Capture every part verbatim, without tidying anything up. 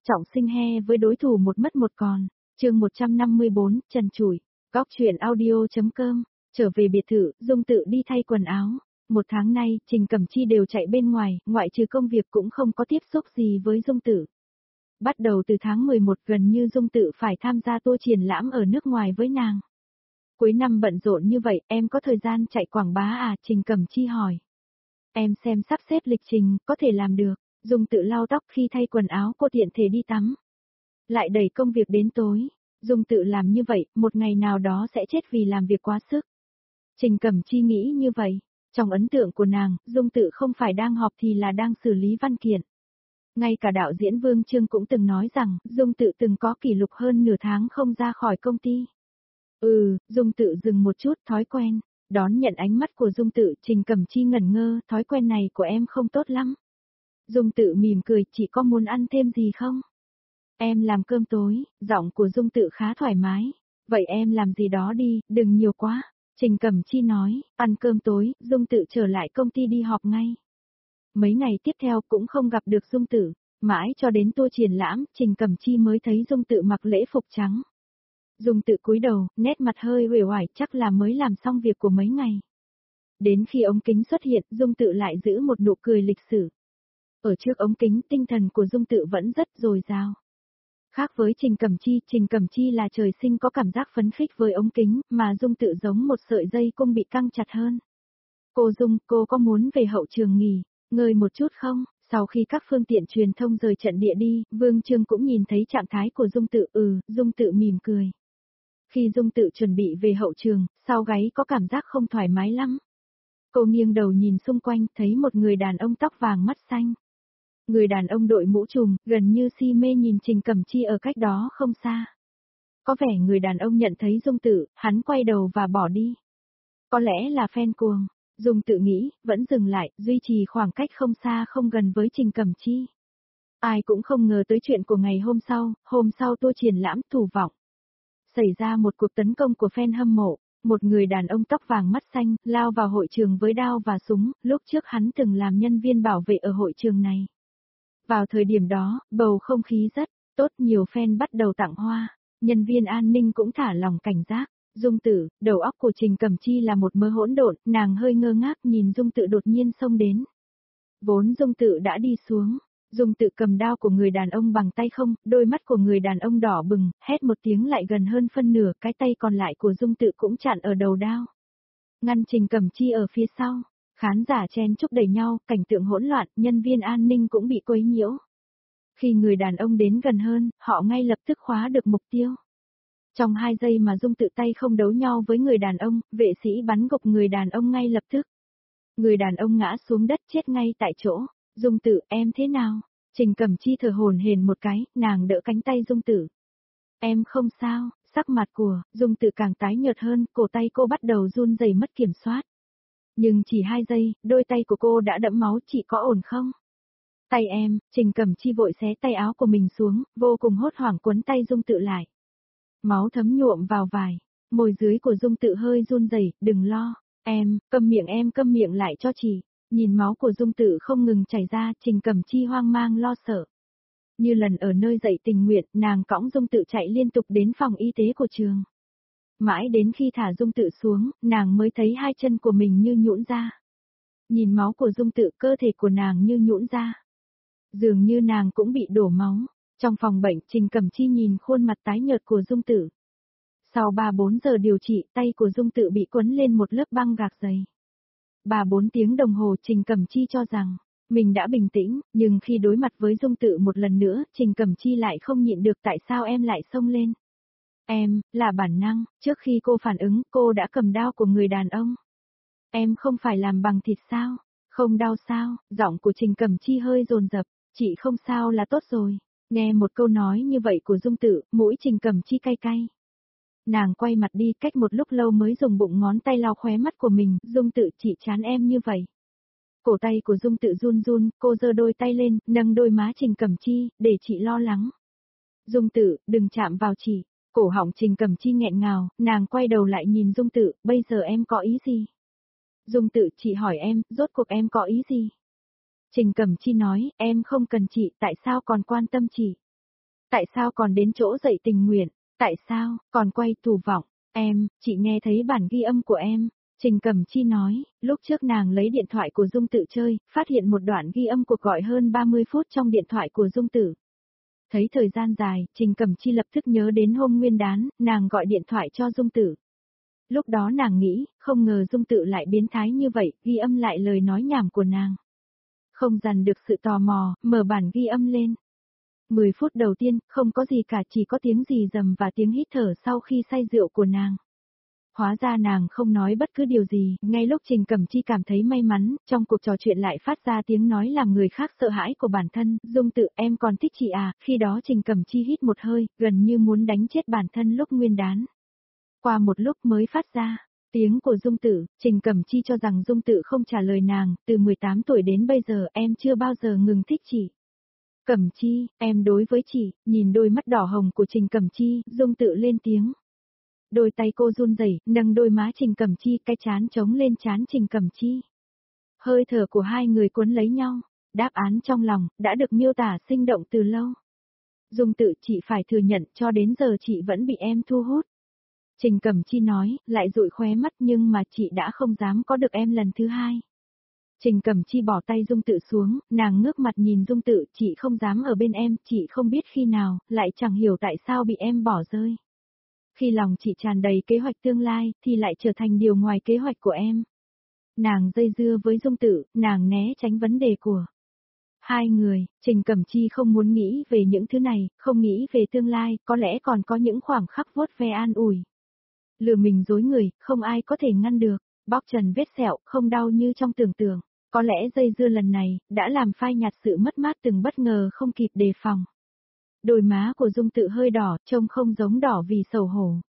trọng sinh he với đối thủ một mất một còn. Chương một trăm năm mươi bốn, trần trụi. Góc truyện audio chấm com. Trở về biệt thự, Dung Tự đi thay quần áo. Một tháng nay, Trình Cẩm Chi đều chạy bên ngoài, ngoại trừ công việc cũng không có tiếp xúc gì với Dung Tự. Bắt đầu từ tháng mười một gần như Dung Tự phải tham gia tour triển lãm ở nước ngoài với nàng. Cuối năm bận rộn như vậy, em có thời gian chạy quảng bá à? Trình Cẩm Chi hỏi. Em xem sắp xếp lịch trình, có thể làm được. Dung Tự lau tóc khi thay quần áo cô tiện thể đi tắm. Lại đẩy công việc đến tối. Dung Tự làm như vậy, một ngày nào đó sẽ chết vì làm việc quá sức. Trình Cẩm Chi nghĩ như vậy. Trong ấn tượng của nàng, Dung Tự không phải đang họp thì là đang xử lý văn kiện. Ngay cả đạo diễn Vương Trương cũng từng nói rằng, Dung Tự từng có kỷ lục hơn nửa tháng không ra khỏi công ty. Ừ, Dung Tự dừng một chút, thói quen. Đón nhận ánh mắt của Dung Tự, Trình Cẩm Chi ngẩn ngơ, thói quen này của em không tốt lắm. Dung Tự mỉm cười, chị có muốn ăn thêm gì không? Em làm cơm tối, giọng của Dung Tự khá thoải mái. Vậy em làm gì đó đi, đừng nhiều quá. Trình Cẩm Chi nói, ăn cơm tối, Dung Tự trở lại công ty đi họp ngay. Mấy ngày tiếp theo cũng không gặp được Dung Tự, mãi cho đến tour triển lãm, Trình Cẩm Chi mới thấy Dung Tự mặc lễ phục trắng. Dung Tự cúi đầu, nét mặt hơi uể oải, chắc là mới làm xong việc của mấy ngày. Đến khi ống kính xuất hiện, Dung Tự lại giữ một nụ cười lịch sử. Ở trước ống kính, tinh thần của Dung Tự vẫn rất dồi dào. Khác với Trình Cẩm Chi, Trình Cẩm Chi là trời sinh có cảm giác phấn khích với ống kính, mà Dung Tự giống một sợi dây cung bị căng chặt hơn. Cô Dung, cô có muốn về hậu trường nghỉ, ngơi một chút không? Sau khi các phương tiện truyền thông rời trận địa đi, Vương Trương cũng nhìn thấy trạng thái của Dung Tự, ừ, Dung Tự mỉm cười. Khi Dung Tự chuẩn bị về hậu trường, sau gáy có cảm giác không thoải mái lắm. Cô nghiêng đầu nhìn xung quanh, thấy một người đàn ông tóc vàng mắt xanh. Người đàn ông đội mũ trùm, gần như si mê nhìn Trình Cẩm Chi ở cách đó không xa. Có vẻ người đàn ông nhận thấy Dung Tự, hắn quay đầu và bỏ đi. Có lẽ là fan cuồng. Dung Tự nghĩ, vẫn dừng lại, duy trì khoảng cách không xa không gần với Trình Cẩm Chi. Ai cũng không ngờ tới chuyện của ngày hôm sau, hôm sau tour triển lãm thủ vọng. Xảy ra một cuộc tấn công của fan hâm mộ, một người đàn ông tóc vàng mắt xanh, lao vào hội trường với đao và súng, lúc trước hắn từng làm nhân viên bảo vệ ở hội trường này. Vào thời điểm đó, bầu không khí rất tốt, nhiều fan bắt đầu tặng hoa, nhân viên an ninh cũng thả lòng cảnh giác. Dung Tự, đầu óc của Trình Cẩm Chi là một mớ hỗn độn, nàng hơi ngơ ngác nhìn Dung Tự đột nhiên xông đến. Vốn Dung Tự đã đi xuống, Dung Tự cầm đao của người đàn ông bằng tay không, đôi mắt của người đàn ông đỏ bừng, hét một tiếng lại gần hơn phân nửa, cái tay còn lại của Dung Tự cũng chặn ở đầu đao. Ngăn Trình Cẩm Chi ở phía sau, khán giả chen chúc đẩy nhau, cảnh tượng hỗn loạn, nhân viên an ninh cũng bị quấy nhiễu. Khi người đàn ông đến gần hơn, họ ngay lập tức khóa được mục tiêu. Trong hai giây mà Dung Tự tay không đấu nhau với người đàn ông, vệ sĩ bắn gục người đàn ông ngay lập tức. Người đàn ông ngã xuống đất chết ngay tại chỗ. Dung Tự, em thế nào? Trình Cẩm Chi thở hổn hển một cái, nàng đỡ cánh tay Dung Tự. Em không sao, sắc mặt của Dung Tự càng tái nhợt hơn, cổ tay cô bắt đầu run rẩy mất kiểm soát. Nhưng chỉ hai giây, đôi tay của cô đã đẫm máu, chị có ổn không? Tay em, Trình Cẩm Chi vội xé tay áo của mình xuống, vô cùng hốt hoảng quấn tay Dung Tự lại. Máu thấm nhuộm vào vải, môi dưới của Dung Tự hơi run rẩy, đừng lo, em, câm miệng em câm miệng lại cho chị. Nhìn máu của Dung Tự không ngừng chảy ra, Trình Cẩm Chi hoang mang lo sợ. Như lần ở nơi dạy tình nguyện, nàng cõng Dung Tự chạy liên tục đến phòng y tế của trường. Mãi đến khi thả Dung Tự xuống, nàng mới thấy hai chân của mình như nhũn ra. Nhìn máu của Dung Tự, cơ thể của nàng như nhũn ra. Dường như nàng cũng bị đổ máu. Trong phòng bệnh, Trình Cẩm Chi nhìn khuôn mặt tái nhợt của Dung Tự. Sau ba bốn giờ điều trị, tay của Dung Tự bị quấn lên một lớp băng gạc dày. ba bốn tiếng đồng hồ, Trình Cẩm Chi cho rằng mình đã bình tĩnh, nhưng khi đối mặt với Dung Tự một lần nữa, Trình Cẩm Chi lại không nhịn được tại sao em lại xông lên. Em, là bản năng, trước khi cô phản ứng, cô đã cầm đao của người đàn ông. Em không phải làm bằng thịt sao? Không đau sao? Giọng của Trình Cẩm Chi hơi dồn dập, chị không sao là tốt rồi. Nghe một câu nói như vậy của Dung Tự, mũi Trình Cẩm Chi cay cay. Nàng quay mặt đi, cách một lúc lâu mới dùng bụng ngón tay lau khóe mắt của mình, Dung Tự, chị chán em như vậy. Cổ tay của Dung Tự run run, cô giơ đôi tay lên, nâng đôi má Trình Cẩm Chi, để chị lo lắng. Dung Tự, đừng chạm vào chị. Cổ họng Trình Cẩm Chi nghẹn ngào, nàng quay đầu lại nhìn Dung Tự, bây giờ em có ý gì? Dung Tự, chị hỏi em, rốt cuộc em có ý gì? Trình Cẩm Chi nói, em không cần chị, tại sao còn quan tâm chị? Tại sao còn đến chỗ dậy tình nguyện? Tại sao, còn quay tù vọng? Em, chị nghe thấy bản ghi âm của em. Trình Cẩm Chi nói, lúc trước nàng lấy điện thoại của Dung Tự chơi, phát hiện một đoạn ghi âm cuộc gọi hơn ba mươi phút trong điện thoại của Dung Tự. Thấy thời gian dài, Trình Cẩm Chi lập tức nhớ đến hôm nguyên đán, nàng gọi điện thoại cho Dung Tự. Lúc đó nàng nghĩ, không ngờ Dung Tự lại biến thái như vậy, ghi âm lại lời nói nhảm của nàng. Không dằn được sự tò mò, mở bản ghi âm lên. mười phút đầu tiên, không có gì cả, chỉ có tiếng rì rầm và tiếng hít thở sau khi say rượu của nàng. Hóa ra nàng không nói bất cứ điều gì, ngay lúc Trình Cẩm Chi cảm thấy may mắn, trong cuộc trò chuyện lại phát ra tiếng nói làm người khác sợ hãi của bản thân, Dung Tự, em còn thích chị à, khi đó Trình Cẩm Chi hít một hơi, gần như muốn đánh chết bản thân lúc nguyên đán. Qua một lúc mới phát ra tiếng của Dung Tự, Trình Cẩm Chi cho rằng Dung Tự không trả lời nàng, từ mười tám tuổi đến bây giờ em chưa bao giờ ngừng thích chị. Cẩm Chi, em đối với chị, nhìn đôi mắt đỏ hồng của Trình Cẩm Chi, Dung Tự lên tiếng. Đôi tay cô run rẩy, nâng đôi má Trình Cẩm Chi, cái chán chống lên chán Trình Cẩm Chi. Hơi thở của hai người cuốn lấy nhau, đáp án trong lòng, đã được miêu tả sinh động từ lâu. Dung Tự, chị phải thừa nhận, cho đến giờ chị vẫn bị em thu hút. Trình Cẩm Chi nói, lại dụi khóe mắt, nhưng mà chị đã không dám có được em lần thứ hai. Trình Cẩm Chi bỏ tay Dung Tự xuống, nàng ngước mặt nhìn Dung Tự, chị không dám ở bên em, chị không biết khi nào, lại chẳng hiểu tại sao bị em bỏ rơi. Khi lòng chị tràn đầy kế hoạch tương lai, thì lại trở thành điều ngoài kế hoạch của em. Nàng dây dưa với Dung Tự, nàng né tránh vấn đề của hai người. Trình Cẩm Chi không muốn nghĩ về những thứ này, không nghĩ về tương lai, có lẽ còn có những khoảng khắc vuốt ve an ủi. Lừa mình dối người, không ai có thể ngăn được, bóc trần vết sẹo, không đau như trong tưởng tượng. Có lẽ dây dưa lần này, đã làm phai nhạt sự mất mát từng bất ngờ không kịp đề phòng. Đôi má của Dung Tự hơi đỏ, trông không giống đỏ vì xấu hổ.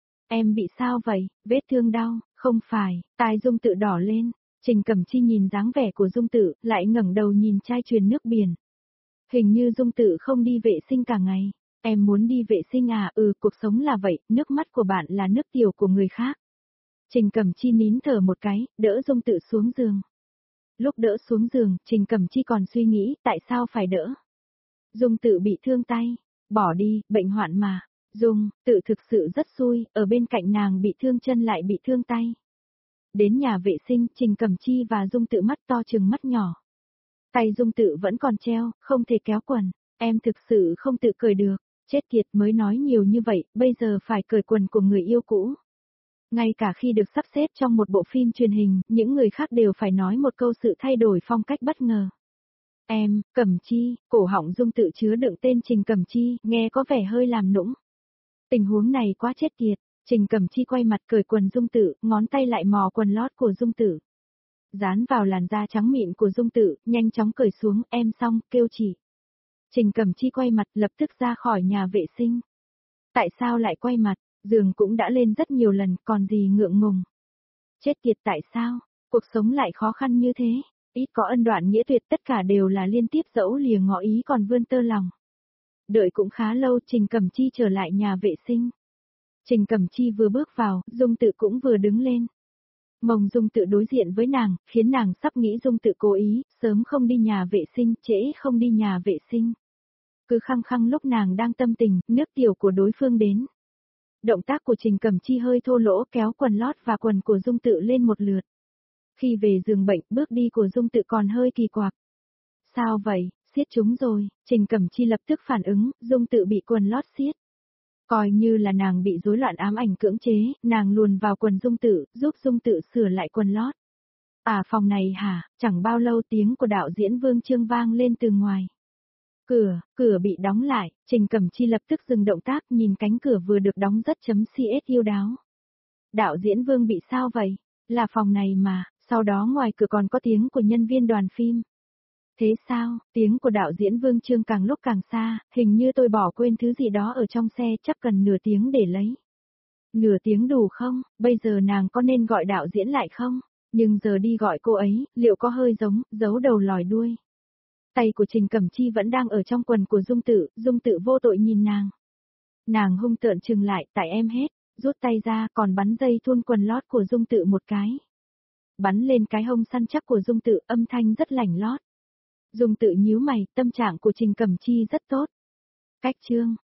Em bị sao vậy, vết thương đau, không phải, tai Dung Tự đỏ lên. Trình Cẩm Chi nhìn dáng vẻ của Dung Tự, lại ngẩng đầu nhìn chai truyền nước biển. Hình như Dung Tự không đi vệ sinh cả ngày. Em muốn đi vệ sinh à, ừ, cuộc sống là vậy, nước mắt của bạn là nước tiểu của người khác. Trình Cẩm Chi nín thở một cái, đỡ Dung Tự xuống giường. Lúc đỡ xuống giường, Trình Cẩm Chi còn suy nghĩ, tại sao phải đỡ? Dung Tự bị thương tay, bỏ đi, bệnh hoạn mà. Dung Tự thực sự rất xui, ở bên cạnh nàng bị thương chân lại bị thương tay. Đến nhà vệ sinh, Trình Cẩm Chi và Dung Tự mắt to trừng mắt nhỏ. Tay Dung Tự vẫn còn treo, không thể kéo quần, em thực sự không tự cởi được, chết tiệt, mới nói nhiều như vậy, bây giờ phải cởi quần của người yêu cũ. Ngay cả khi được sắp xếp trong một bộ phim truyền hình, những người khác đều phải nói một câu sự thay đổi phong cách bất ngờ. Em, Cẩm Chi, cổ họng Dung Tự chứa đựng tên Trình Cẩm Chi, nghe có vẻ hơi làm nũng. Tình huống này quá chết tiệt, Trình Cẩm Chi quay mặt cởi quần Dung Tự, ngón tay lại mò quần lót của Dung Tự. Dán vào làn da trắng mịn của Dung Tự, nhanh chóng cởi xuống, em xong, kêu chị. Trình Cẩm Chi quay mặt lập tức ra khỏi nhà vệ sinh. Tại sao lại quay mặt, giường cũng đã lên rất nhiều lần, còn gì ngượng ngùng. Chết tiệt, tại sao, cuộc sống lại khó khăn như thế, ít có ân đoạn nghĩa tuyệt, tất cả đều là liên tiếp dẫu lìa ngỏ ý còn vươn tơ lòng. Đợi cũng khá lâu, Trình Cẩm Chi trở lại nhà vệ sinh. Trình Cẩm Chi vừa bước vào, Dung Tự cũng vừa đứng lên. Mông Dung Tự đối diện với nàng, khiến nàng sắp nghĩ Dung Tự cố ý, sớm không đi nhà vệ sinh, trễ không đi nhà vệ sinh. Cứ khăng khăng lúc nàng đang tâm tình, nước tiểu của đối phương đến. Động tác của Trình Cẩm Chi hơi thô lỗ, kéo quần lót và quần của Dung Tự lên một lượt. Khi về giường bệnh, bước đi của Dung Tự còn hơi kỳ quặc. Sao vậy, siết chúng rồi, Trình Cẩm Chi lập tức phản ứng, Dung Tự bị quần lót siết. Coi như là nàng bị rối loạn ám ảnh cưỡng chế, nàng luồn vào quần Dung Tự, giúp Dung Tự sửa lại quần lót. À, phòng này hả, chẳng bao lâu tiếng của đạo diễn Vương Chương vang lên từ ngoài. Cửa, cửa bị đóng lại, Trình Cẩm Chi lập tức dừng động tác, nhìn cánh cửa vừa được đóng rất chấm cs yêu đáo. Đạo diễn Vương bị sao vậy? Là phòng này mà, sau đó ngoài cửa còn có tiếng của nhân viên đoàn phim. Thế sao, tiếng của đạo diễn Vương Chương càng lúc càng xa, hình như tôi bỏ quên thứ gì đó ở trong xe, chắc cần nửa tiếng để lấy. Nửa tiếng đủ không, bây giờ nàng có nên gọi đạo diễn lại không? Nhưng giờ đi gọi cô ấy, liệu có hơi giống, giấu đầu lòi đuôi. Tay của Trình Cẩm Chi vẫn đang ở trong quần của Dung Tự, Dung Tự vô tội nhìn nàng. Nàng hung tợn trừng lại, tại em hết, rút tay ra, còn bắn dây thun quần lót của Dung Tự một cái. Bắn lên cái hông săn chắc của Dung Tự, âm thanh rất lảnh lót. Dung Tự nhíu mày, tâm trạng của Trình Cẩm Chi rất tốt. Cách chương,